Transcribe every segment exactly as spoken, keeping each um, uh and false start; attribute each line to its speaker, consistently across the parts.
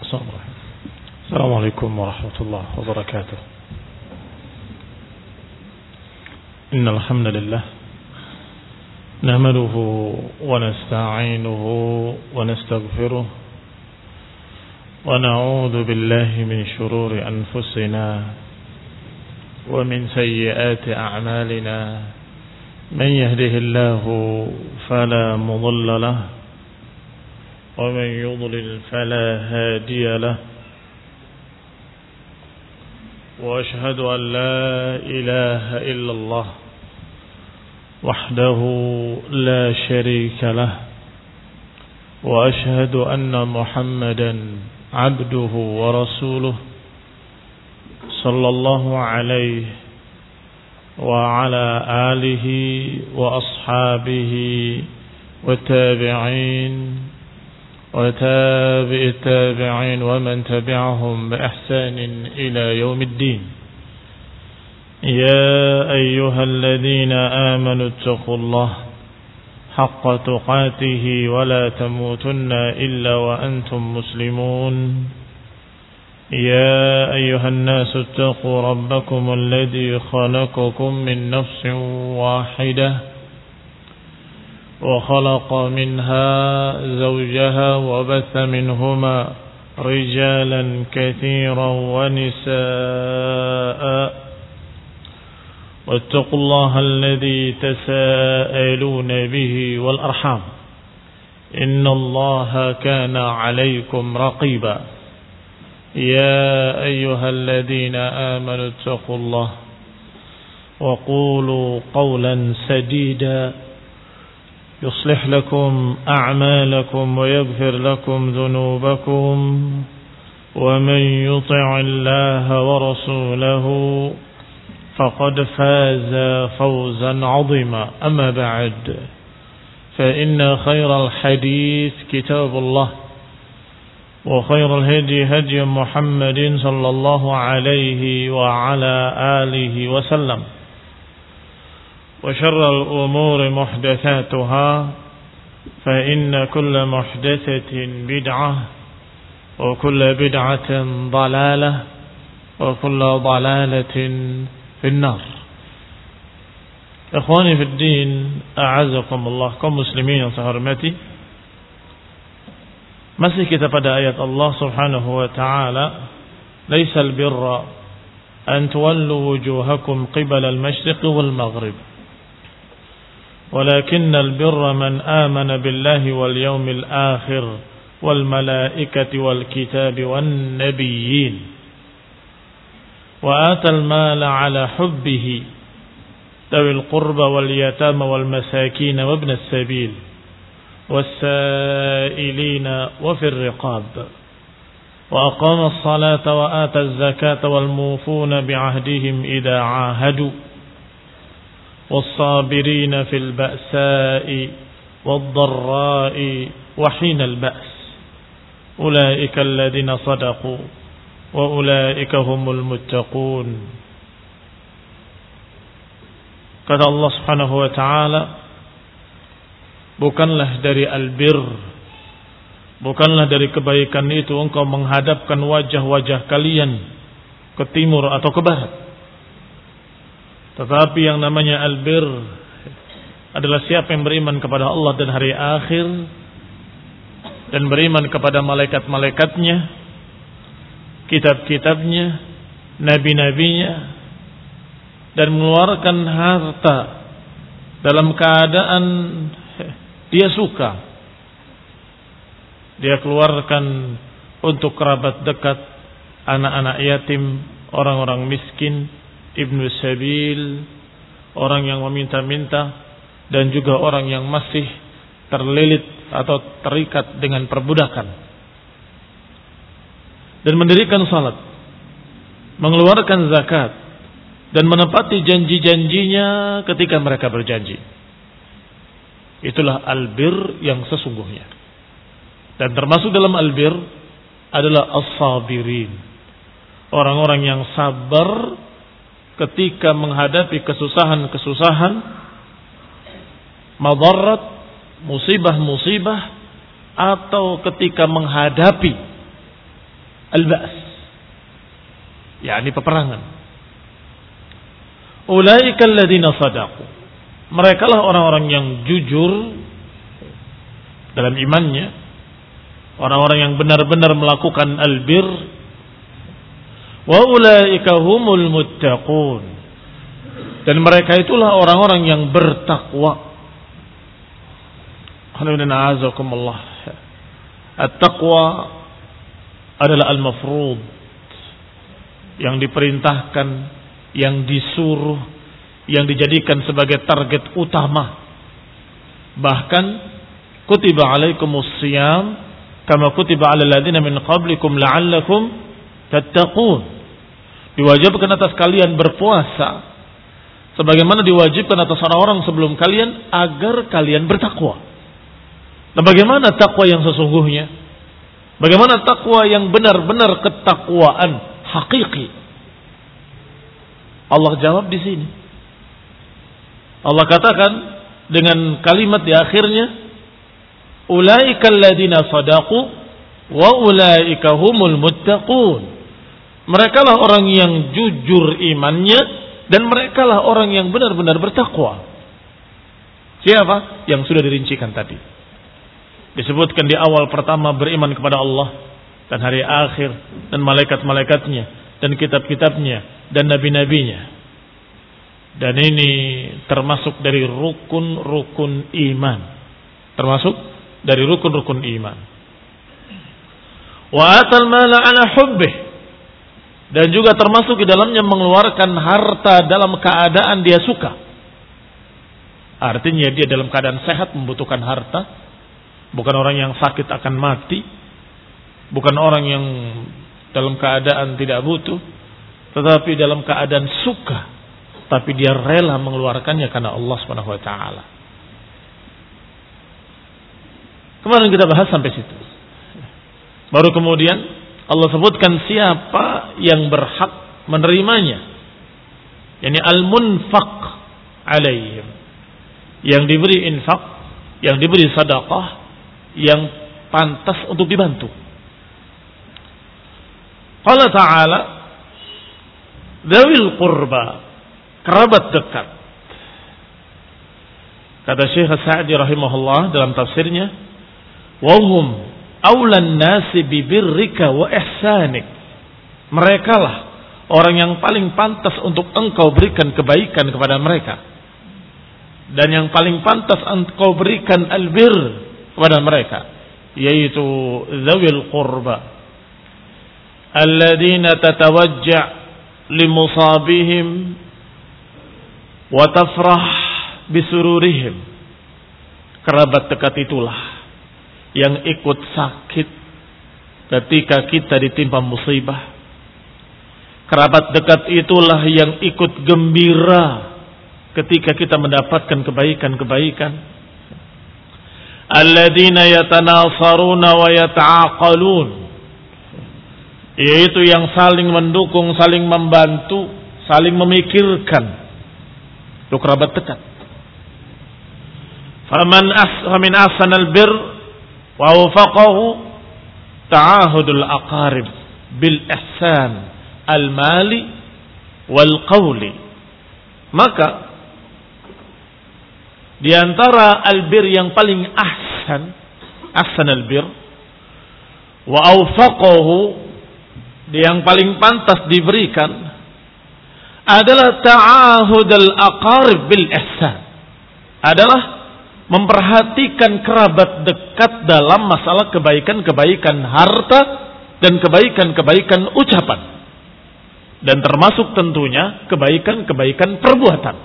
Speaker 1: السلام عليكم ورحمة الله وبركاته. إن الحمد لله نحمده ونستعينه ونستغفره ونعوذ بالله من شرور أنفسنا ومن سيئات أعمالنا. من يهده الله فلا مضل له ومن يضلل فلا هادي له. وأشهد أن لا إله إلا الله وحده لا شريك له. وأشهد أن محمدا عبده ورسوله صلى الله عليه وعلى آله وأصحابه والتابعين وتابع التابعين ومن تبعهم بإحسان إلى يوم الدين. يا أيها الذين آمنوا اتقوا الله حق تقاته ولا تموتن إلا وأنتم مسلمون. يا أيها الناس اتقوا ربكم الذي خلقكم من نفس واحدة وخلق منها زوجها وبث منهما رجالا كثيرا ونساء. واتقوا الله الذي تساءلون به والأرحام إن الله كان عليكم رقيبا. يا أيها الذين آمنوا اتقوا الله وقولوا قولا سديدا يصلح لكم أعمالكم ويغفر لكم ذنوبكم. ومن يطع الله ورسوله فقد فاز فوزا عظيما. أما بعد فإن خير الحديث كتاب الله وخير الهدي هدي محمد صلى الله عليه وعلى آله وسلم. وشر الأمور محدثاتها فإن كل محدثة بدعة وكل بدعة ضلالة وكل ضلالة في النار. Ikhwani fi din, a'azakumullah, kaum muslimin yang saya hormati. Masih kita pada ayat Allah Subhanahu wa taala, "Laisal birra an tuwallu wujuhakum qibala al-mashriq wal maghrib." ولكن البر من آمن بالله واليوم الآخر والملائكة والكتاب والنبيين وآتى المال على حبه ذوي القربى واليتامى والمساكين وابن السبيل والسائلين وفي الرقاب وأقام الصلاة وآتى الزكاة والموفون بعهدهم إذا عاهدوا والصابرين في البأساء والضراء وحين البأس أولئك الذين صدقوا وأولئك هم المتقون. Kata Allah Subhanahu wa taala, bukanlah dari albir, bukanlah dari kebaikan itu engkau menghadapkan wajah-wajah kalian ke timur atau ke barat. Tetapi yang namanya albir adalah siapa yang beriman kepada Allah dan hari akhir dan beriman kepada malaikat-malaikatnya, kitab-kitabnya, nabi-nabinya, dan mengeluarkan harta dalam keadaan dia suka. Dia keluarkan untuk kerabat dekat, anak-anak yatim, orang-orang miskin, ibnu sabil, orang yang meminta-minta, dan juga orang yang masih terlilit atau terikat dengan perbudakan. Dan mendirikan salat, mengeluarkan zakat, dan menepati janji-janjinya ketika mereka berjanji. Itulah albir yang sesungguhnya. Dan termasuk dalam albir adalah as-sabirin, orang-orang yang sabar ketika menghadapi kesusahan-kesusahan, madarat, musibah-musibah, atau ketika menghadapi al-ba's, yakni peperangan. Ulaika alladziina shadaqu, merekalah orang-orang yang jujur dalam imannya, orang-orang yang benar-benar melakukan albir. Wa ulaika humul muttaqun, dan mereka itulah orang-orang yang bertakwa. At-taqwa adalah al-mafrud, yang diperintahkan, yang disuruh, yang dijadikan sebagai target utama. Bahkan kutiba alaikumus siyam kama kutiba alal ladzina min qablikum la'allakum tattaqun. Diwajibkan atas kalian berpuasa sebagaimana diwajibkan atas orang-orang sebelum kalian agar kalian bertakwa. Nah, bagaimana takwa yang sesungguhnya? Bagaimana takwa yang benar-benar ketakwaan hakiki? Allah jawab di sini. Allah katakan dengan kalimat di akhirnya, ulaikal ladzina shadaqu wa ulaika humul muttaqun. Merekalah orang yang jujur imannya dan merekalah orang yang benar-benar bertakwa. Siapa? Yang sudah dirincikan tadi. Disebutkan di awal pertama beriman kepada Allah dan hari akhir dan malaikat-malaikatnya dan kitab-kitabnya dan nabi-nabinya. Dan ini termasuk dari rukun-rukun iman. Termasuk dari rukun-rukun iman. Wa atal mala ala hubbih, dan juga termasuk di dalamnya mengeluarkan harta dalam keadaan dia suka. Artinya dia dalam keadaan sehat membutuhkan harta. Bukan orang yang sakit akan mati, bukan orang yang dalam keadaan tidak butuh, tetapi dalam keadaan suka, tapi dia rela mengeluarkannya karena Allah Subhanahu wa taala. Kemarin kita bahas sampai situ. Baru kemudian Allah sebutkan siapa yang berhak menerimanya, yakni al-munfaq alaihim, yang diberi infak, yang diberi sedekah, yang pantas untuk dibantu. Qala ta'ala dzawil qurba, kerabat dekat. Kata Syekh Sa'di rahimahullah dalam tafsirnya, wa hum aulan nasi bi birrika wa ihsanik. Merekalah orang yang paling pantas untuk engkau berikan kebaikan kepada mereka, dan yang paling pantas engkau berikan albir kepada mereka, yaitu dzawil qurba alladzina tatawajja' limusabihim wa tafrah bisururihim. Kerabat dekat itulah yang ikut sakit ketika kita ditimpa musibah. Kerabat dekat itulah yang ikut gembira ketika kita mendapatkan kebaikan-kebaikan. Alladzina yatanasaruna wa yata'aqalun, yaitu yang saling mendukung, saling membantu, saling memikirkan. Itu kerabat dekat. Faman asmin ahsanal bir wa wafaqahu ta'ahudul aqarib bil ihsan al mali wal qawli. Maka di antara albir yang paling ahsan, ahsan albir, wa awfaqahu, yang paling pantas diberikan adalah ta'ahud al-aqarib bil ihsan, adalah memperhatikan kerabat dekat dalam masalah kebaikan-kebaikan harta dan kebaikan-kebaikan ucapan, dan termasuk tentunya kebaikan-kebaikan perbuatan.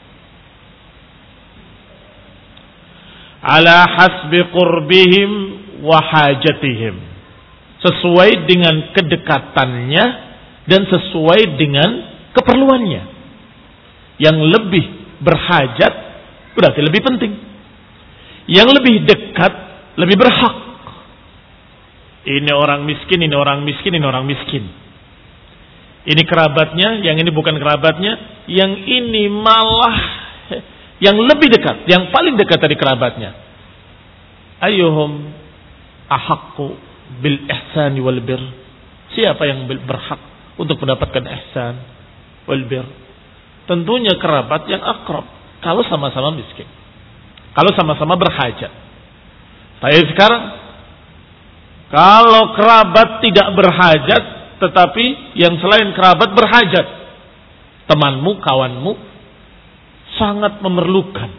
Speaker 1: Ala hasbi qurbihim wa hajatihim, sesuai dengan kedekatannya dan sesuai dengan keperluannya. Yang lebih berhajat berarti lebih penting, yang lebih dekat lebih berhak. Ini orang miskin, ini orang miskin, ini orang miskin. Ini kerabatnya, yang ini bukan kerabatnya, yang ini malah yang lebih dekat, yang paling dekat dari kerabatnya. Ayyuhum ahaqqu bil ihsani wal bir, Siapa yang berhak untuk mendapatkan ihsan wal bir? Tentunya kerabat yang akrab. Kalau sama-sama miskin, kalau sama-sama berhajat. Saya sekarang, kalau kerabat tidak berhajat, tetapi yang selain kerabat berhajat, temanmu, kawanmu sangat memerlukan,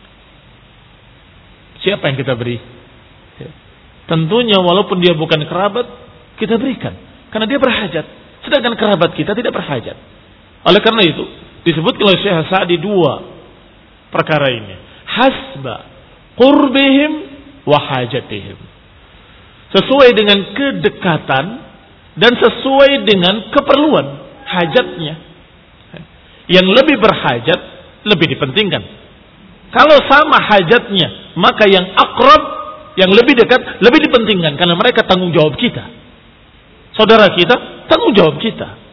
Speaker 1: siapa yang kita beri? Tentunya walaupun dia bukan kerabat, kita berikan, karena dia berhajat. Sedangkan kerabat kita tidak berhajat. Oleh karena itu, disebutkan oleh Syekh Sa'di dua perkara ini. Hasba qurbihim wa hajatihim. Sesuai dengan kedekatan dan sesuai dengan keperluan, hajatnya. Yang lebih berhajat lebih dipentingkan. Kalau sama hajatnya, maka yang akrab, yang lebih dekat lebih dipentingkan, karena mereka tanggung jawab kita. Saudara kita, tanggung jawab kita.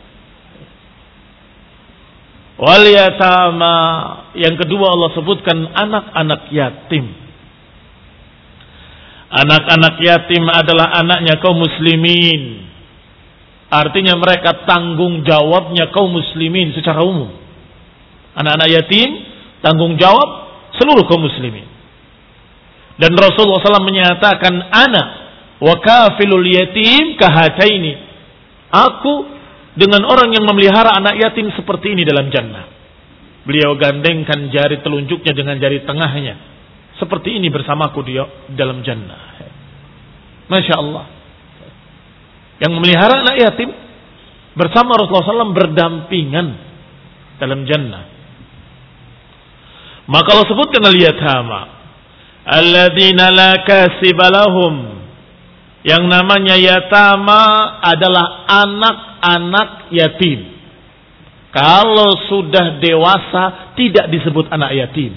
Speaker 1: Wal yatama, yang kedua Allah sebutkan anak-anak yatim. Anak-anak yatim adalah anaknya kaum muslimin. Artinya mereka tanggung jawabnya kaum muslimin secara umum. Anak-anak yatim tanggung jawab seluruh kaum muslimin. Dan Rasulullah shallallahu alaihi wasallam menyatakan, ana wa kafilul yatim kahataini. Aku dengan orang yang memelihara anak yatim seperti ini dalam jannah. Beliau gandengkan jari telunjuknya dengan jari tengahnya. Seperti ini bersamaku dia dalam jannah. Masya Allah. Yang memelihara anak yatim bersama Rasulullah shallallahu alaihi wasallam berdampingan dalam jannah. Maka Allah sebutkan al-yatama alladzina la kasiba lahum. Yang namanya yatama adalah anak-anak yatim. Kalau sudah dewasa tidak disebut anak yatim.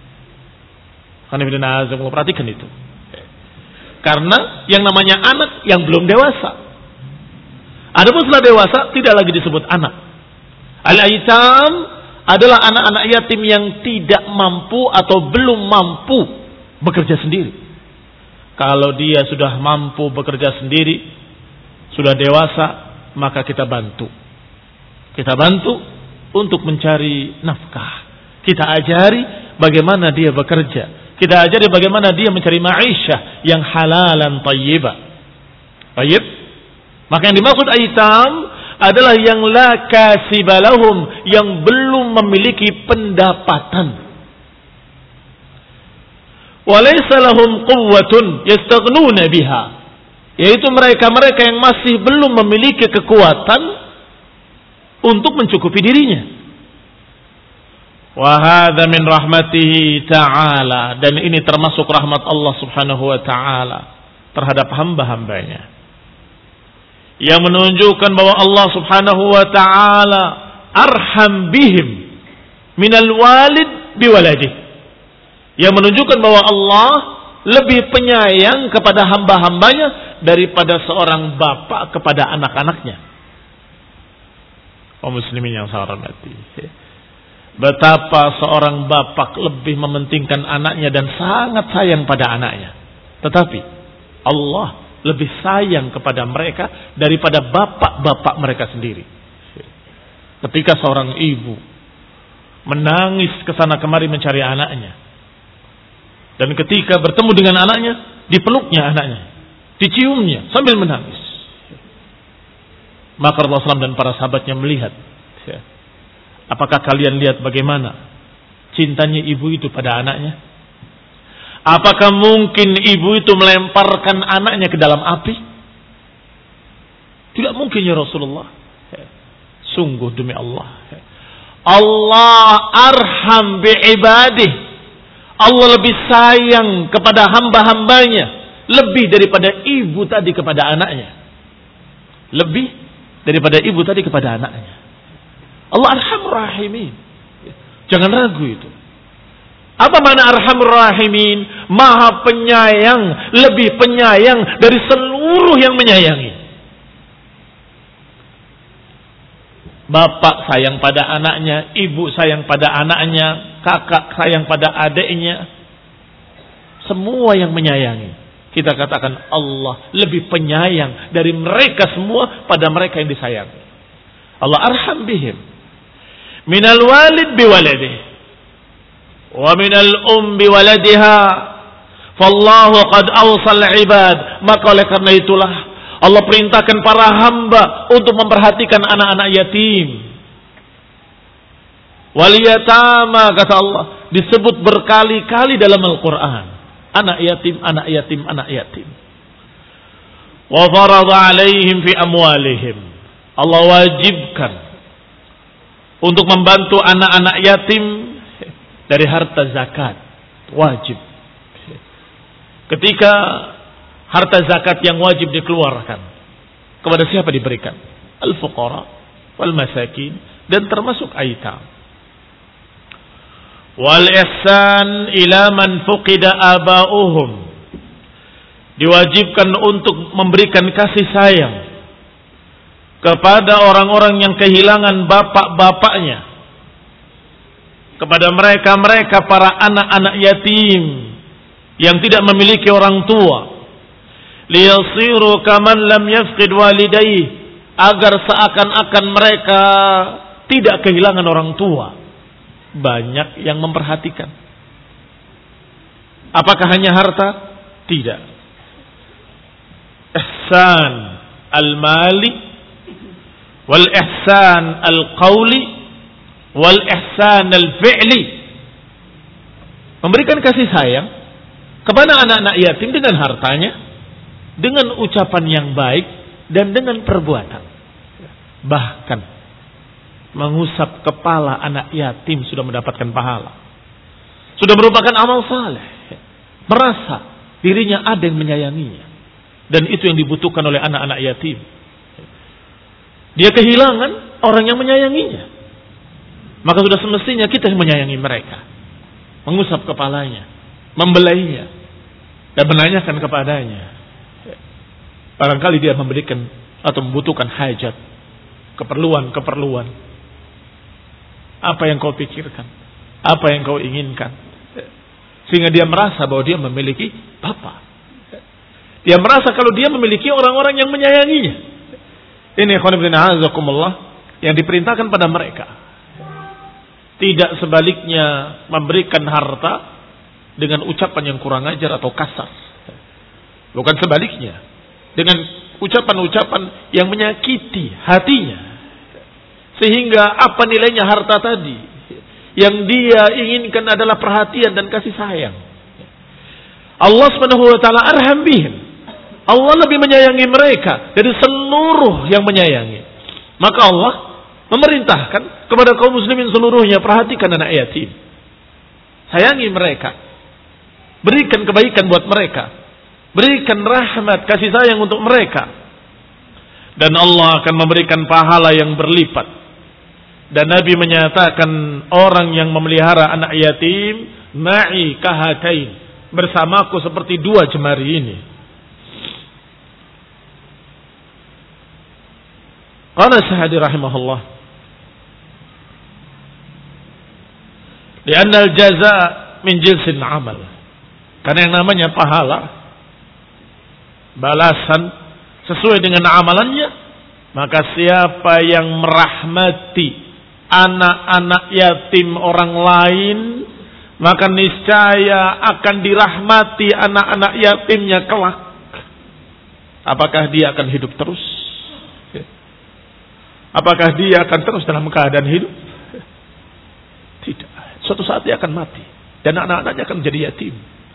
Speaker 1: Karena perhatikan itu. Karena yang namanya anak yang belum dewasa. Adapun setelah dewasa tidak lagi disebut anak. Al-aitam adalah anak-anak yatim yang tidak mampu atau belum mampu bekerja sendiri. Kalau dia sudah mampu bekerja sendiri, sudah dewasa, maka kita bantu. Kita bantu untuk mencari nafkah. Kita ajari bagaimana dia bekerja. Kita ajari bagaimana dia mencari ma'isyah yang halalan tayyibah. Tayyib. Maka yang dimaksud aitam adalah yang la kasibalahum, yang belum memiliki pendapatan. Walaysa lahum quwwatun yastaghnuna biha, yaitu mereka-mereka yang masih belum memiliki kekuatan untuk mencukupi dirinya. Wa hadza min rahmatihi ta'ala, dan ini termasuk rahmat Allah Subhanahu wa taala terhadap hamba-hambanya, yang menunjukkan bahwa Allah Subhanahu wa taala arham bihim minal walid biwaladihi, yang menunjukkan bahwa Allah lebih penyayang kepada hamba-hambanya daripada seorang bapak kepada anak-anaknya. Kaum muslimin yang saya hormati, betapa seorang bapak lebih mementingkan anaknya dan sangat sayang pada anaknya. Tetapi Allah lebih sayang kepada mereka daripada bapak-bapak mereka sendiri. Ketika seorang ibu menangis kesana kemari mencari anaknya, dan ketika bertemu dengan anaknya, dipeluknya anaknya, diciumnya sambil menangis. Maka Rasulullah shallallahu alaihi wasallam dan para sahabatnya melihat, apakah kalian lihat bagaimana cintanya ibu itu pada anaknya? Apakah mungkin ibu itu melemparkan anaknya ke dalam api? Tidak mungkin ya Rasulullah. Sungguh demi Allah, Allah arham bi'ibadih. Allah lebih sayang kepada hamba-hambanya lebih daripada ibu tadi kepada anaknya. Lebih daripada ibu tadi kepada anaknya. Allah arhamur rahimin. Jangan ragu itu. Apa makna arhamur rahimin? Maha penyayang, lebih penyayang dari seluruh yang menyayangi. Bapak sayang pada anaknya, ibu sayang pada anaknya, kakak sayang pada adiknya. Semua yang menyayangi. kita katakan Allah lebih penyayang dari mereka semua pada mereka yang disayangi. Allah arham bihim minal walid biwaladihi wa minal um biwaladiha fallahu qad awsal ibad. Maka oleh karena itulah Allah perintahkan para hamba untuk memperhatikan anak-anak yatim. Wal yatama, kata Allah, disebut berkali-kali dalam Al-Quran. Anak yatim, anak yatim, anak yatim. Wa farada alaihim fi amwalihim. Allah wajibkan untuk membantu anak-anak yatim dari harta zakat. Wajib. Ketika harta zakat yang wajib dikeluarkan, kepada siapa diberikan? Al-fuqara wal masakin, dan termasuk aitam. Wal ihsan ila man fuqida aba'uhum, diwajibkan untuk memberikan kasih sayang kepada orang-orang yang kehilangan bapak-bapaknya, kepada mereka-mereka para anak-anak yatim yang tidak memiliki orang tua, liyasiru kaman lam yafqid walidayhi, agar seakan-akan mereka tidak kehilangan orang tua. Banyak yang memperhatikan. Apakah hanya harta? Tidak. Ihsan al-mali wal ihsan al-qawli wal ihsan al-fi'li. Memberikan kasih sayang kepada anak-anak yatim dengan hartanya, dengan ucapan yang baik, dan dengan perbuatan. Bahkan mengusap kepala anak yatim sudah mendapatkan pahala. Sudah merupakan amal saleh. Merasa dirinya ada yang menyayanginya. Dan itu yang dibutuhkan oleh anak-anak yatim. Dia kehilangan orang yang menyayanginya. Maka sudah semestinya kita yang menyayangi mereka. Mengusap kepalanya, membelainya, dan menanyakan kepadanya. Barangkali dia memberikan atau membutuhkan hajat, keperluan-keperluan. Apa yang kau pikirkan? Apa yang kau inginkan? Sehingga dia merasa bahwa dia memiliki bapa. Dia merasa kalau dia memiliki orang-orang yang menyayanginya. Ini ikhwan fillah azakumullah yang diperintahkan pada mereka. Tidak sebaliknya memberikan harta dengan ucapan yang kurang ajar atau kasar. Bukan sebaliknya. Dengan ucapan-ucapan yang menyakiti hatinya. Sehingga apa nilainya harta tadi? Yang dia inginkan adalah perhatian dan kasih sayang. Allah subhanahu wa ta'ala arham bihim. Allah lebih menyayangi mereka dari seluruh yang menyayangi. Maka Allah memerintahkan kepada kaum muslimin seluruhnya, perhatikan anak yatim. Sayangi mereka. Berikan kebaikan buat mereka. Berikan rahmat, kasih sayang untuk mereka. Dan Allah akan memberikan pahala yang berlipat. Dan Nabi menyatakan orang yang memelihara anak yatim, ma'i kahatain, bersamaku seperti dua jemari ini. Qala Sa'di rahimahullah, li'anna al-jaza' min jinsil amal. Karena yang namanya pahala, balasan sesuai dengan amalannya, maka siapa yang merahmati anak-anak yatim orang lain, maka niscaya akan dirahmati anak-anak yatimnya kelak. Apakah dia akan hidup terus? Apakah dia akan terus dalam keadaan hidup? Tidak. Suatu saat dia akan mati dan anak-anaknya akan menjadi yatim.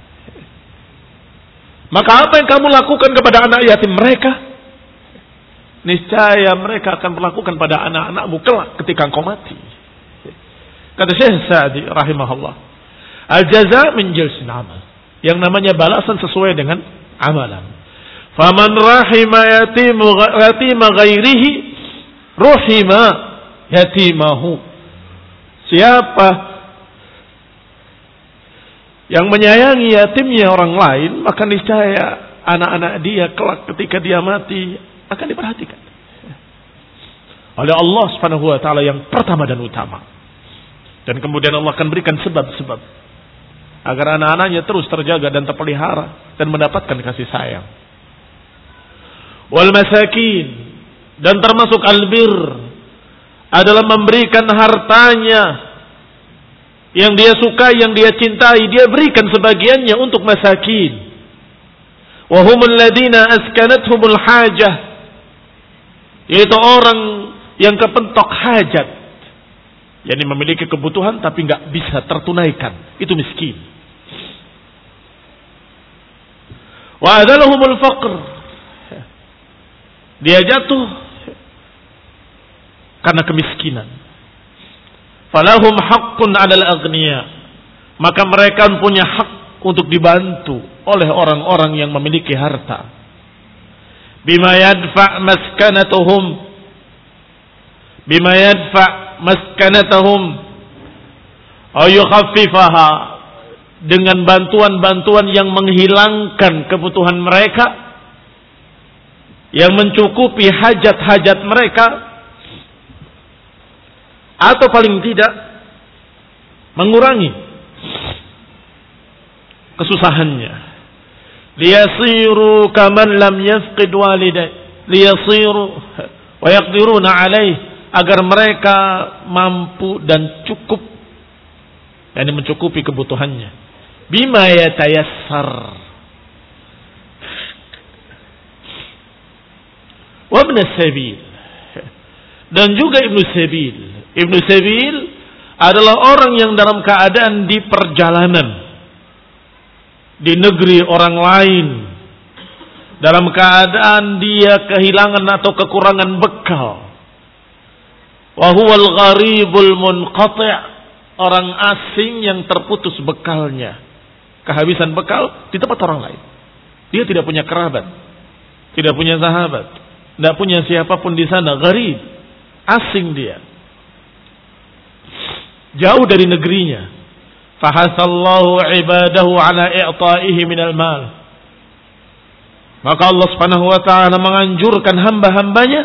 Speaker 1: Maka apa yang kamu lakukan kepada anak yatim mereka, niscaya mereka akan melakukan pada anak-anakmu kelak ketika engkau mati. Kata Syekh Sa'di rahimahullah, al-jaza' min jinsil amal. Yang namanya balasan sesuai dengan amalan. Faman rahima yatimu yatima ghairihi ruhima yatimahu. Siapa yang menyayangi yatimnya orang lain, maka niscaya anak-anak dia kelak ketika dia mati akan diperhatikan oleh Allah Subhanahu wa taala yang pertama dan utama. Dan kemudian Allah akan berikan sebab-sebab agar anak-anaknya terus terjaga dan terpelihara dan mendapatkan kasih sayang. Wal masakin, dan termasuk albir adalah memberikan hartanya yang dia suka, yang dia cintai, dia berikan sebagiannya untuk masakin. Wa humul ladina askanathumul hajah, yaitu orang yang kepentok hajat, yakni memiliki kebutuhan tapi enggak bisa tertunaikan, itu miskin. Wa adalahumul faqr, dia jatuh karena kemiskinan. Falahum haqqun 'alal aghniya, maka mereka punya hak untuk dibantu oleh orang-orang yang memiliki harta. Bima yadfa' maskanatuhum, bima yadfa' maskanatuhum aw yukhaffifaha, dengan bantuan-bantuan yang menghilangkan kebutuhan mereka, yang mencukupi hajat-hajat mereka, atau paling tidak mengurangi kesusahannya. Liyasiru kaman lam yafqid waliday, liyasiru wa yaqdiruna alaih, agar mereka mampu dan cukup, yakni mencukupi kebutuhannya. Bima yatayassar. Wa ibn sabil, dan juga ibnu sabil. Ibnu sabil adalah orang yang dalam keadaan di perjalanan di negeri orang lain, dalam keadaan dia kehilangan atau kekurangan bekal. Wa huwal gharibul munqati', orang asing yang terputus bekalnya, kehabisan bekal di tempat orang lain. Dia tidak punya kerabat, tidak punya sahabat, tidak punya siapapun di sana, gharib, asing dia, jauh dari negerinya. Fahasallahu ibadahu ala i'ta'ihi minal mal, maka Allah Subhanahu wa ta'ala menganjurkan hamba-hambanya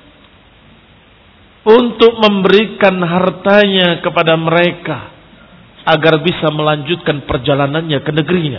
Speaker 1: untuk memberikan hartanya kepada mereka agar bisa melanjutkan perjalanannya ke negerinya.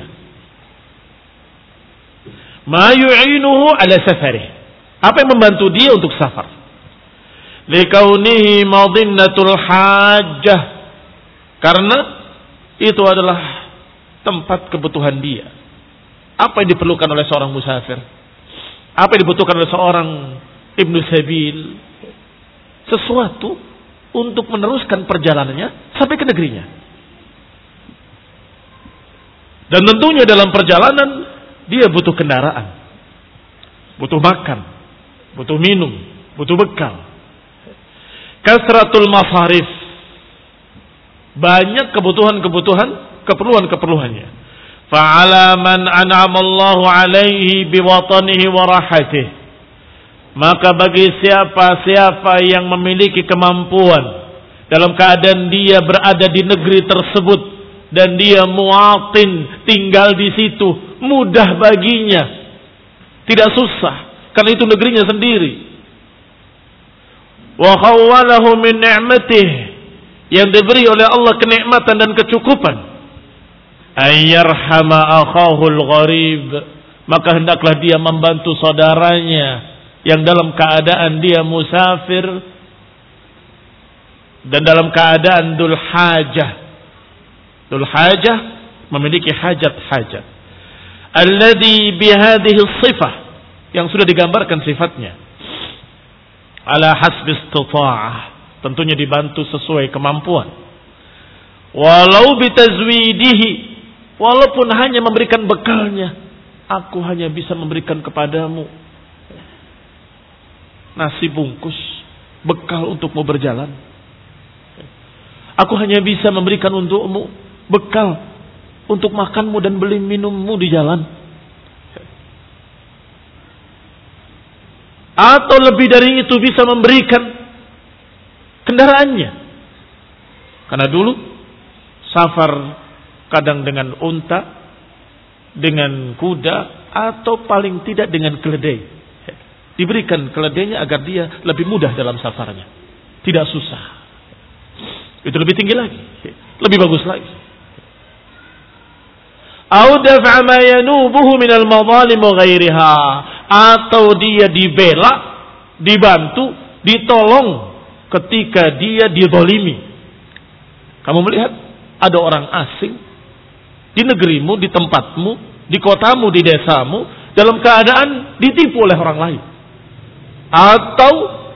Speaker 1: Ma yu'inuhu ala safarih, apa yang membantu dia untuk safar? Likaunihi madinnatul hajjah, karena itu adalah tempat kebutuhan dia. Apa yang diperlukan oleh seorang musafir? Apa yang dibutuhkan oleh seorang ibnu sabil? Sesuatu untuk meneruskan perjalanannya sampai ke negerinya. Dan tentunya dalam perjalanan dia butuh kendaraan, butuh makan, butuh minum, butuh bekal. Kasratul masarif, banyak kebutuhan-kebutuhan, keperluan-keperluannya. Fa'ala man an'amallahu alaihi biwatanihi wa rahatih, maka bagi siapa-siapa yang memiliki kemampuan dalam keadaan dia berada di negeri tersebut dan dia muatin, tinggal di situ, mudah baginya, tidak susah, karena itu negerinya sendiri. Wa khawwalahu min ni'matihi, yang diberi oleh Allah kenikmatan dan kecukupan. Ayyarhama akhahul gharib, maka hendaklah dia membantu saudaranya yang dalam keadaan dia musafir dan dalam keadaan dul hajah. Dul hajah, memiliki hajat-hajat. Alladhi bihadhihi sifah, yang sudah digambarkan sifatnya. Ala hasbi istita'ah, tentunya dibantu sesuai kemampuan. Walau bitazwidihi, walaupun hanya memberikan bekalnya, aku hanya bisa memberikan kepadamu nasi bungkus, bekal untukmu berjalan. Aku hanya bisa memberikan untukmu bekal untuk makanmu dan beli minummu di jalan. Atau lebih dari itu bisa memberikan kendaraannya. Karena dulu safar kadang dengan unta, dengan kuda, atau paling tidak dengan keledai. Diberikan keledainya agar dia lebih mudah dalam safarnya, tidak susah. Itu lebih tinggi lagi, lebih bagus lagi. Au daf'a ma yanubuhu minal madhalim wa ghairiha, atau dia dibela, dibantu, ditolong ketika dia dizalimi. Kamu melihat ada orang asing di negerimu, di tempatmu, di kotamu, di desamu, dalam keadaan ditipu oleh orang lain atau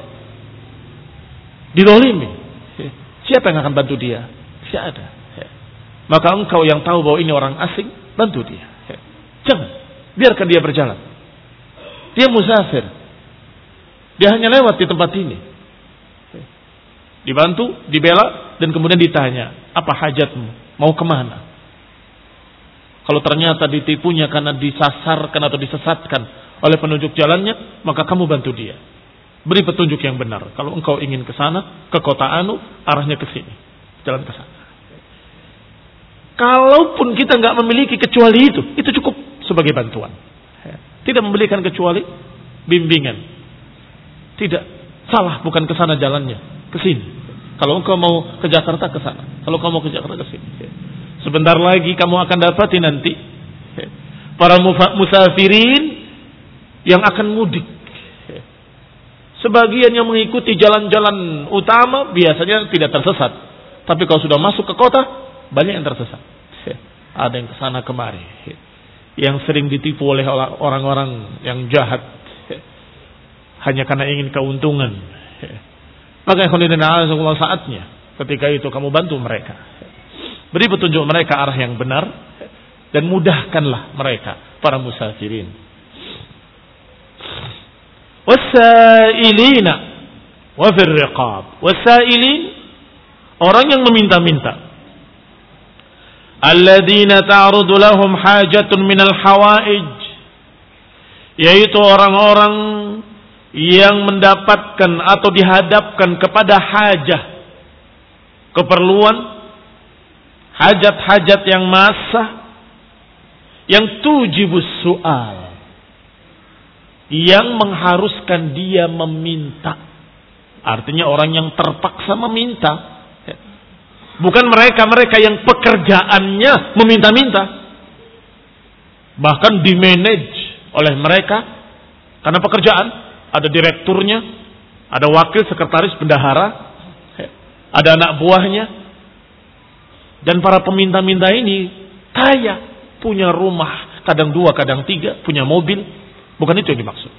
Speaker 1: dizalimi. Siapa yang akan bantu dia? Tidak ada. Maka engkau yang tahu bahwa ini orang asing, bantu dia. Jangan, biarkan dia berjalan. Dia musafir. Dia hanya lewat di tempat ini. Dibantu, dibela, dan kemudian ditanya, apa hajatmu? Mau kemana? Kalau ternyata ditipunya karena disasarkan atau disesatkan oleh penunjuk jalannya, maka kamu bantu dia. Beri petunjuk yang benar. Kalau engkau ingin ke sana, ke kota anu, arahnya ke sini. Jalan ke sana. Kalaupun kita nggak memiliki kecuali itu, itu cukup sebagai bantuan. Tidak memberikan kecuali bimbingan. Tidak salah, bukan ke sana jalannya, ke sini. Kalau engkau mau ke Jakarta, ke sana. Kalau kamu mau ke Jakarta, ke sini. Sebentar lagi kamu akan dapati nanti para musafirin yang akan mudik. Sebagian yang mengikuti jalan-jalan utama biasanya tidak tersesat. Tapi kalau sudah masuk ke kota, banyak yang tersesat. Ada yang kesana kemari. Yang sering ditipu oleh orang-orang yang jahat. Hanya karena ingin keuntungan. Maka saatnya ketika itu kamu bantu mereka. Beri petunjuk mereka arah yang benar. Dan mudahkanlah mereka, para musafirin. Wasailina wa fir riqab. Wasailin, orang yang meminta-minta. Alladzina ta'rudu lahum hajatun minal hawaij, yaitu orang-orang yang mendapatkan atau dihadapkan kepada hajah, keperluan, hajat-hajat yang masah, yang tujibus su'al, yang mengharuskan dia meminta. Artinya orang yang terpaksa meminta. Bukan mereka-mereka yang pekerjaannya meminta-minta. Bahkan dimanage oleh mereka. Karena pekerjaan, ada direkturnya, ada wakil sekretaris bendahara, ada anak buahnya. Dan para peminta-minta ini kaya, punya rumah, kadang dua, kadang tiga, punya mobil. Bukan itu yang dimaksud.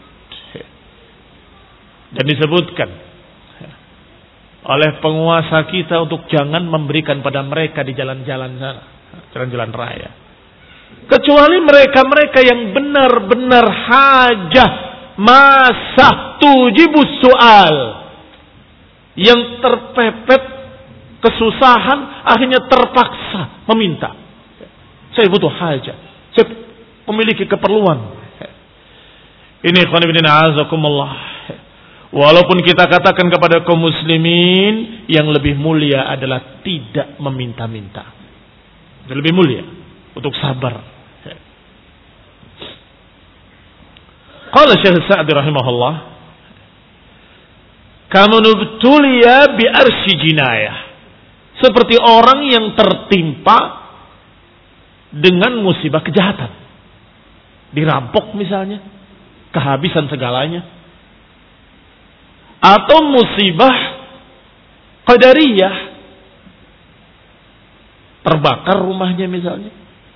Speaker 1: Dan disebutkan oleh penguasa kita untuk jangan memberikan pada mereka di jalan-jalan sana, jalan-jalan raya. Kecuali mereka-mereka yang benar-benar hajah, masa tujibus soal, yang terpepet kesusahan, akhirnya terpaksa meminta. Saya butuh hajah, saya memiliki keperluan. Ini ikhwan fillah azakumullah. Walaupun kita katakan kepada kaum muslimin, yang lebih mulia adalah tidak meminta-minta. Yang lebih mulia untuk sabar. Qala Syekh Sa'di rahimahullah, "Kama nubtuliya bi arsy jinayah." Seperti orang yang tertimpa dengan musibah kejahatan. Dirampok misalnya, kehabisan segalanya. Atau musibah qadariyah, terbakar rumahnya misalnya.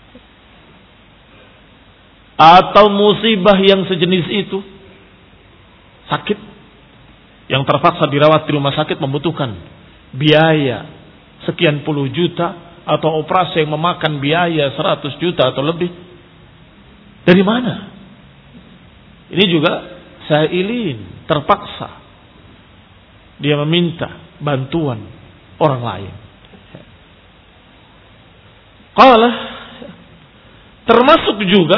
Speaker 1: Atau musibah yang sejenis itu, sakit, yang terpaksa dirawat di rumah sakit membutuhkan biaya sekian puluh juta, atau operasi yang memakan biaya seratus juta atau lebih. Dari mana? Ini juga sailin, terpaksa dia meminta bantuan orang lain. Qala, termasuk juga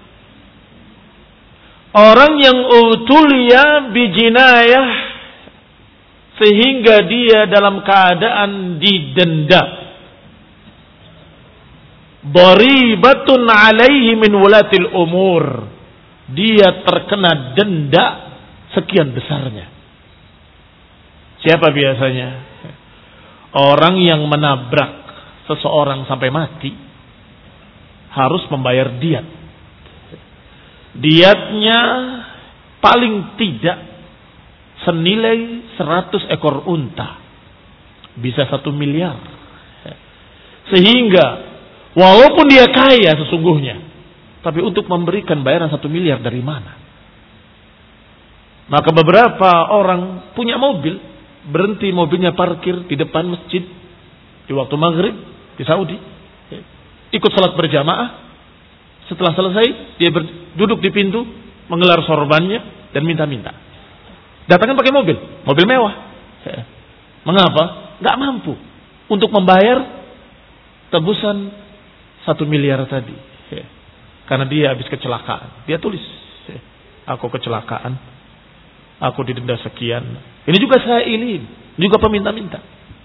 Speaker 1: orang yang utuliya bijinayah, sehingga dia dalam keadaan didenda. Daribatun alaihi min wulatil umur, dia terkena denda sekian besarnya. Siapa biasanya? Orang yang menabrak seseorang sampai mati, harus membayar diat. Diatnya paling tidak senilai seratus ekor unta. Bisa satu miliar. Sehingga walaupun dia kaya sesungguhnya, tapi untuk memberikan bayaran satu miliar dari mana? Maka beberapa orang punya mobil, berhenti mobilnya parkir di depan masjid di waktu maghrib di Saudi, ikut salat berjamaah. Setelah selesai dia duduk di pintu, menggelar sorbannya dan minta-minta. Datangkan pakai mobil, mobil mewah. Mengapa? Gak mampu untuk membayar tebusan satu miliar tadi. Karena dia habis kecelakaan. Dia tulis, aku kecelakaan, aku didenda sekian. Ini juga saya ini, juga peminta-minta.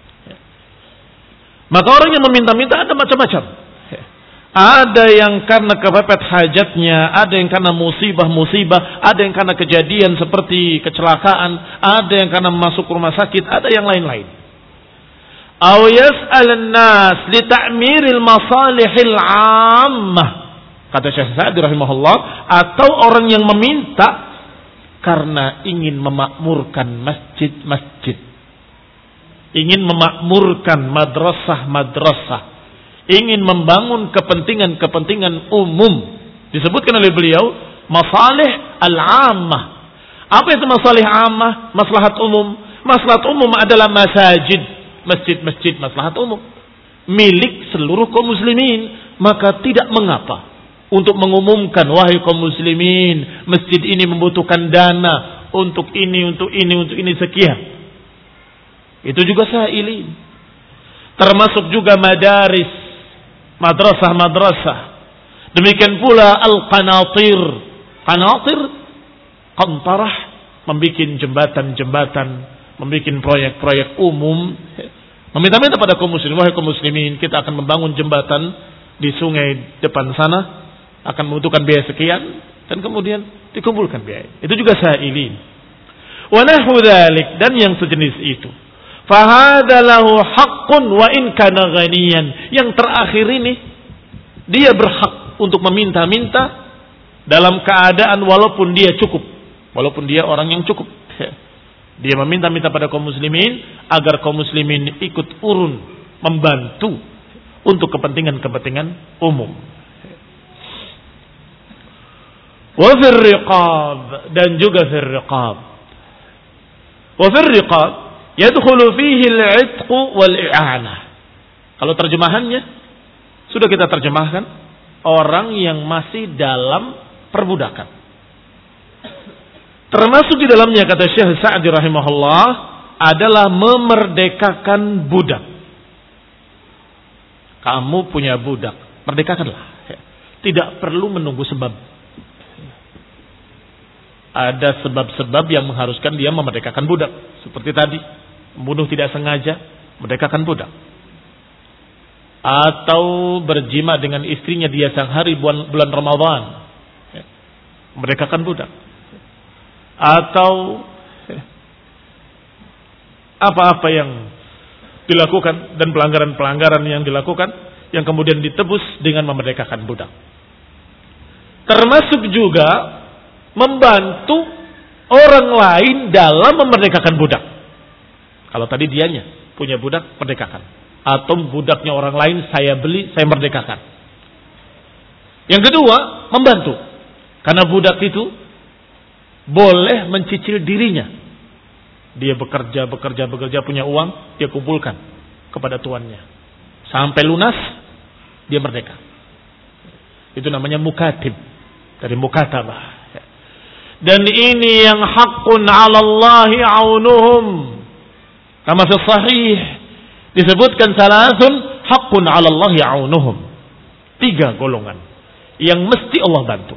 Speaker 1: Maka orang yang meminta-minta ada macam-macam. Ada yang karena kepepet hajatnya, ada yang karena musibah-musibah, ada yang karena kejadian seperti kecelakaan, ada yang karena masuk rumah sakit, ada yang lain-lain. Aw yas'alan nas li ta'miril masalihil 'ammah. Kata Syekh Sa'di rahimahullah, atau orang yang meminta karena ingin memakmurkan masjid-masjid, ingin memakmurkan madrasah-madrasah, ingin membangun kepentingan-kepentingan umum. Disebutkan oleh beliau masalih al-'ammah. Apa itu masalih 'ammah? Maslahat umum. Maslahat umum adalah masajid, masjid-masjid maslahat umum, milik seluruh kaum muslimin. Maka tidak mengapa untuk mengumumkan, wahai kaum muslimin, masjid ini membutuhkan dana untuk ini, untuk ini, untuk ini sekian. Itu juga sa'ilin. Termasuk juga madaris, madrasah-madrasah. Demikian pula al-qanatir. Qanatir, qantarah, membuat jembatan-jembatan, membuat proyek-proyek umum. Meminta-minta pada kaum muslimin, wahai kaum muslimin, kita akan membangun jembatan di sungai depan sana, akan membutuhkan biaya sekian, dan kemudian dikumpulkan biaya. Itu juga sa'ilin. Wa nahu dzalik, dan yang sejenis itu. Fahada lahu haqqun wa in kana ghaniyan. Yang terakhir ini dia berhak untuk meminta-minta dalam keadaan walaupun dia cukup, walaupun dia orang yang cukup. Dia meminta-minta pada kaum muslimin agar kaum muslimin ikut urun membantu untuk kepentingan-kepentingan umum. Wa fir riqab, dan juga fir riqab. Wa fir riqab yadkhulu fihi al-'itq wal-i'anah. Kalau terjemahannya sudah kita terjemahkan, orang yang masih dalam perbudakan. Termasuk di dalamnya, kata Syekh Sa'di rahimahullah, adalah memerdekakan budak. Kamu punya budak, merdekakanlah. Tidak perlu menunggu sebab. Ada sebab-sebab yang mengharuskan dia memerdekakan budak. Seperti tadi, membunuh tidak sengaja, merdekakan budak. Atau berjima dengan istrinya di siang hari bulan, bulan Ramadan, merdekakan budak. Atau apa-apa yang dilakukan dan pelanggaran-pelanggaran yang dilakukan yang kemudian ditebus dengan memerdekakan budak. Termasuk juga membantu orang lain dalam memerdekakan budak. Kalau tadi dianya punya budak, merdekakan. Atau budaknya orang lain saya beli, saya merdekakan. Yang kedua, membantu. Karena budak itu boleh mencicil dirinya. Dia bekerja, bekerja, bekerja, punya uang, dia kumpulkan kepada tuannya. Sampai lunas, dia merdeka. Itu namanya mukatib. Dari mukatabah. Dan ini yang haqqun 'ala Allahi 'aunuhum. Kama fi sahih disebutkan salasun haqqun 'ala Allahi 'aunuhum. Tiga golongan yang mesti Allah bantu.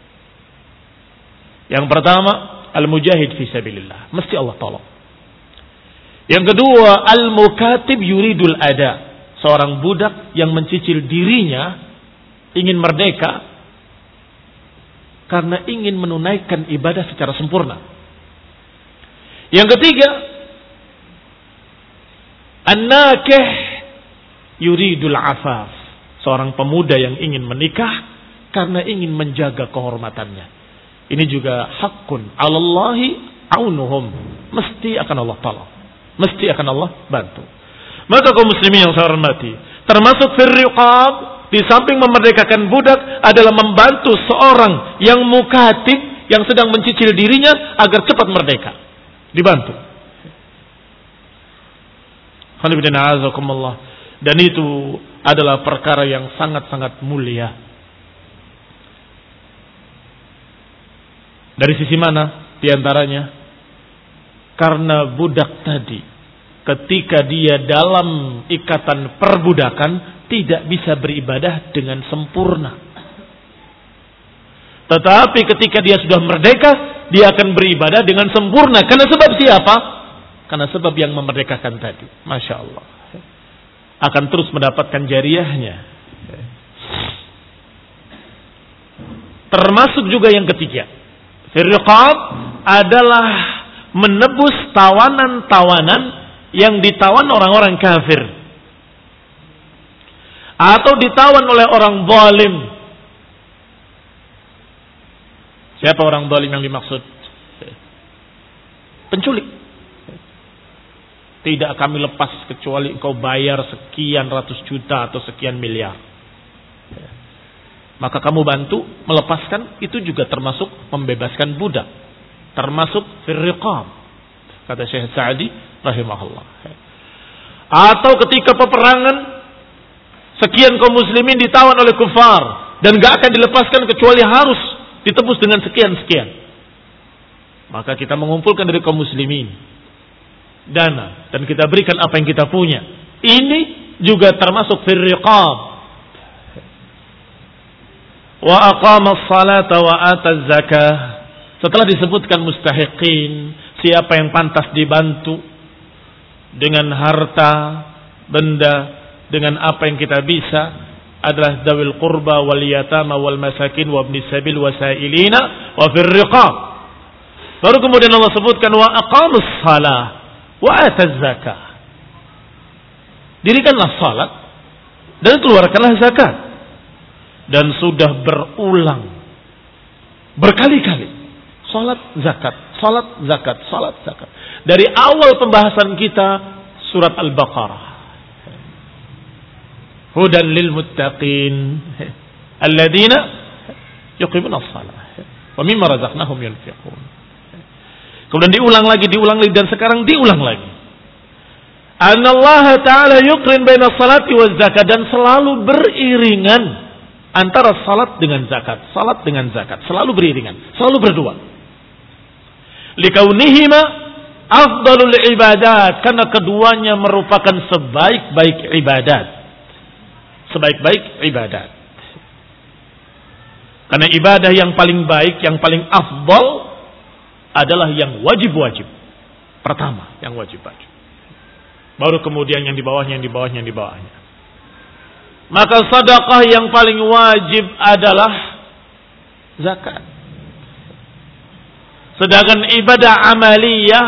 Speaker 1: Yang pertama, al-mujahid fi sabilillah, mesti Allah tolong. Yang kedua, al-mukatib yuridul ada, seorang budak yang mencicil dirinya ingin merdeka karena ingin menunaikan ibadah secara sempurna. Yang ketiga, an-nakih yuridul afaf, Seorang pemuda yang ingin menikah karena ingin menjaga kehormatannya. Ini juga hakun 'alallahi aunuhum. Mesti akan Allah tolong. Mesti akan Allah bantu. Maka kaum muslimin yang saya hormati, termasuk fir riqab, di samping memerdekakan budak adalah membantu seorang yang mukatib, yang sedang mencicil dirinya agar cepat merdeka. Dibantu. Dan itu adalah perkara yang sangat-sangat mulia. Dari sisi mana? Di antaranya, karena budak tadi, ketika dia dalam ikatan perbudakan, tidak bisa beribadah dengan sempurna. Tetapi ketika dia sudah merdeka, dia akan beribadah dengan sempurna. Karena sebab siapa? Karena sebab yang memerdekakan tadi. Masya Allah. Akan terus mendapatkan jariahnya. Termasuk juga yang ketiga. Firqab adalah menebus tawanan-tawanan yang ditawan orang-orang kafir. Atau ditawan oleh orang zalim. Siapa orang zalim yang dimaksud? Penculik. Tidak kami lepas kecuali engkau bayar sekian ratus juta atau sekian miliar. Maka kamu bantu melepaskan, itu juga termasuk membebaskan budak. Termasuk firriqab. Kata Syekh Sa'di rahimahullah. Atau ketika peperangan, sekian kaum muslimin ditawan oleh kufar dan gak akan dilepaskan kecuali harus ditebus dengan sekian-sekian. Maka kita mengumpulkan dari kaum muslimin dana dan kita berikan apa yang kita punya. Ini juga termasuk firriqab. Wa aqama as-salata wa ata az-zakah. Setelah disebutkan mustahiqin, siapa yang pantas dibantu dengan harta, benda, dengan apa yang kita bisa, adalah dawil qurba wal yatama wal masakin wa ibnis sabil wa sa'ilina wa fir riqab. Baru kemudian Allah sebutkan wa aqamus shalah wa ataz zakah. Dirikanlah salat dan keluarkanlah zakat. Dan sudah berulang berkali-kali salat zakat, salat zakat, salat zakat. Dari awal pembahasan kita surat Al-Baqarah. Hudan lil muttaqin alladzina yuqimuna as-shalah wa mimma razaqnahum yunfiqun. Kemudian diulang lagi, diulang lagi dan sekarang diulang lagi. Anallaha ta'ala yuqrin baina as-salati waz zakat, dan selalu beriringan antara salat dengan zakat, salat dengan zakat, selalu beriringan, selalu berdua. Likaunihima afdalul ibadat, karena keduanya merupakan sebaik-baik ibadat. Sebaik-baik ibadat. Karena ibadah yang paling baik, yang paling afdal adalah yang wajib-wajib. Pertama, yang wajib-wajib. Baru kemudian yang di bawahnya, yang di bawahnya, yang di bawahnya. Maka sedekah yang paling wajib adalah zakat. Sedangkan ibadah amaliyah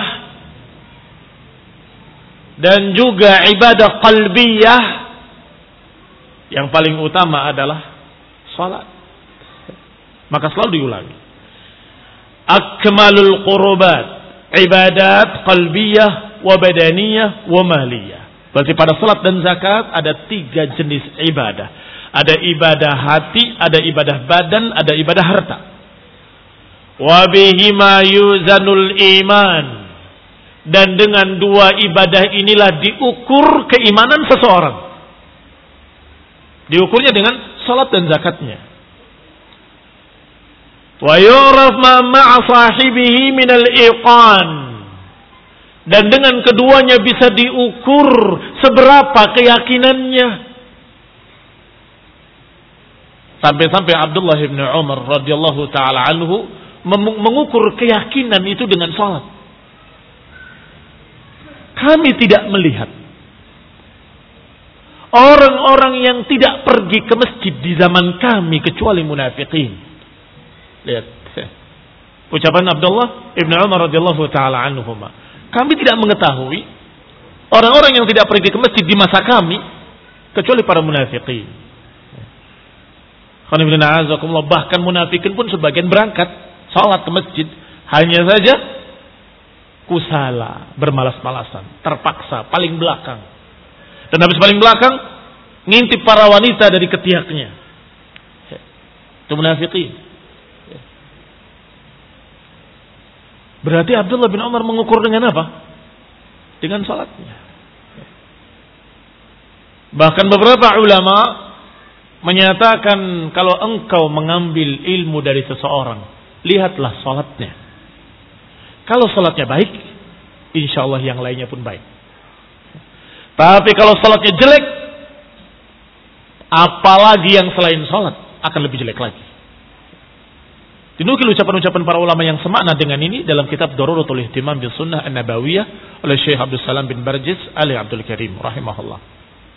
Speaker 1: dan juga ibadah qalbiyah yang paling utama adalah salat. Maka selalu diulangi. Akmalul qurubat, ibadat qalbiyah wa badaniyah wa maliyah. Berarti pada salat dan zakat ada tiga jenis ibadah. Ada ibadah hati, ada ibadah badan, ada ibadah harta. Wa bihima yuzanul iman. Dan dengan dua ibadah inilah diukur keimanan seseorang. Diukurnya dengan salat dan zakatnya. Wa yuraf ma ma'a sahibihi minal iqan. Dan dengan keduanya bisa diukur seberapa keyakinannya. Sampai-sampai Abdullah bin Umar radhiyallahu taala anhu mengukur keyakinan itu dengan salat. Kami tidak melihat orang-orang yang tidak pergi ke masjid di zaman kami kecuali munafikin. Lihat ucapan Abdullah bin Umar radhiyallahu taala anhuma. Kami tidak mengetahui orang-orang yang tidak pergi ke masjid di masa kami kecuali para munafikin. Bahkan munafikin pun sebagian berangkat salat ke masjid, hanya saja kusala, bermalas-malasan, terpaksa paling belakang. Dan habis paling belakang ngintip para wanita dari ketiaknya. Itu munafikin. Berarti Abdullah bin Umar mengukur dengan apa? Dengan salatnya. Bahkan beberapa ulama menyatakan kalau engkau mengambil ilmu dari seseorang, lihatlah salatnya. Kalau salatnya baik, insya Allah yang lainnya pun baik. Tapi kalau salatnya jelek, apalagi yang selain salat akan lebih jelek lagi. Dinukil ucapan-ucapan para ulama yang semakna dengan ini dalam kitab Daruratul Ihtimam bis Sunnah An-Nabawiyah oleh Syekh Abdul Salam bin Barjis Ali Abdul Karim rahimahullah.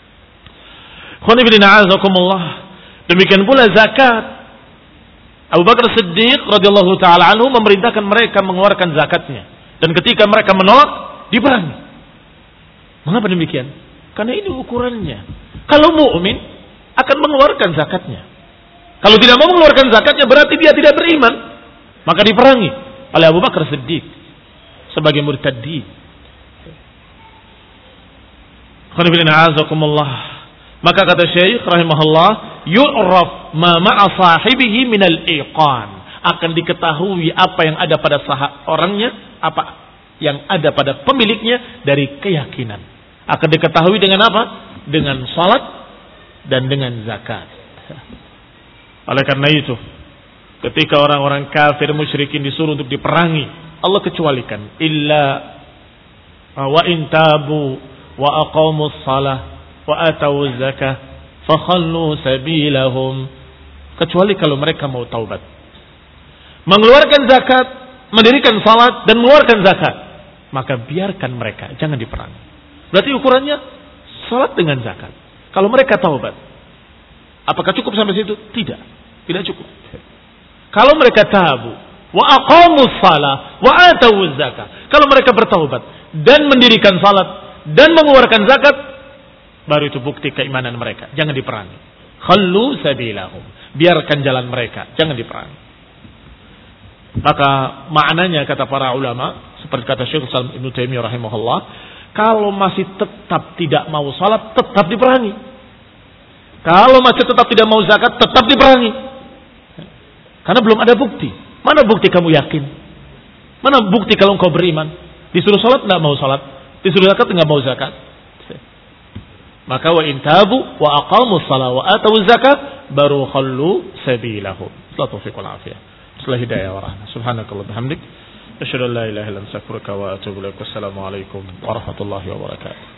Speaker 1: Demikian pula zakat. Abu Bakar Siddiq radhiyallahu taala anhu memerintahkan mereka mengeluarkan zakatnya, dan ketika mereka menolak diperangi. Mengapa demikian? Karena ini ukurannya. Kalau mukmin akan mengeluarkan zakatnya. Kalau tidak mau mengeluarkan zakatnya berarti dia tidak beriman, maka diperangi oleh Abu Bakar Siddiq sebagai murtaddi. Maka kata Syekh rahimahullah, yu'raf ma ma'a sahibihi minal iqan. Akan diketahui apa yang ada pada sah orangnya, apa yang ada pada pemiliknya dari keyakinan. Akan diketahui dengan apa? Dengan salat dan dengan zakat. Oleh karena itu, ketika orang-orang kafir musyrikin disuruh untuk diperangi, Allah kecualikan illa wa in tabu wa aqamus salah wa atau zakah fakhallu sabilahum, kecuali kalau mereka mau taubat, mengeluarkan zakat, mendirikan salat dan mengeluarkan zakat, maka biarkan mereka, jangan diperangi. Berarti ukurannya salat dengan zakat. Kalau mereka taubat, apakah cukup sampai situ? Tidak, tidak cukup. Kalau mereka tabu wa aqamus salah wa atau zakah, kalau mereka bertaubat dan mendirikan salat dan mengeluarkan zakat, baru itu bukti keimanan mereka. Jangan diperangi. Khallu sabilahum, biarkan jalan mereka, jangan diperangi. Maka maknanya kata para ulama, seperti kata Syekh Islam Ibnu Taimiyah rahimahullah, kalau masih tetap tidak mau salat, tetap diperangi. Kalau masih tetap tidak mau zakat, tetap diperangi. Karena belum ada bukti. Mana bukti kamu yakin? Mana bukti kalau engkau beriman? Disuruh salat tidak mau salat, disuruh zakat tidak mau zakat. Maka wa intabu wa aqamus salat wa atau zakat baru khallu sabilahum. Taufiq wal afiyah. Setelah hidayah wa rahmah. Subhanakallah bihamdik, asyhadu an la ilaha illa anta astaghfiruka wa atubu ilaik. Wassalamu alaikum warahmatullahi wabarakatuh.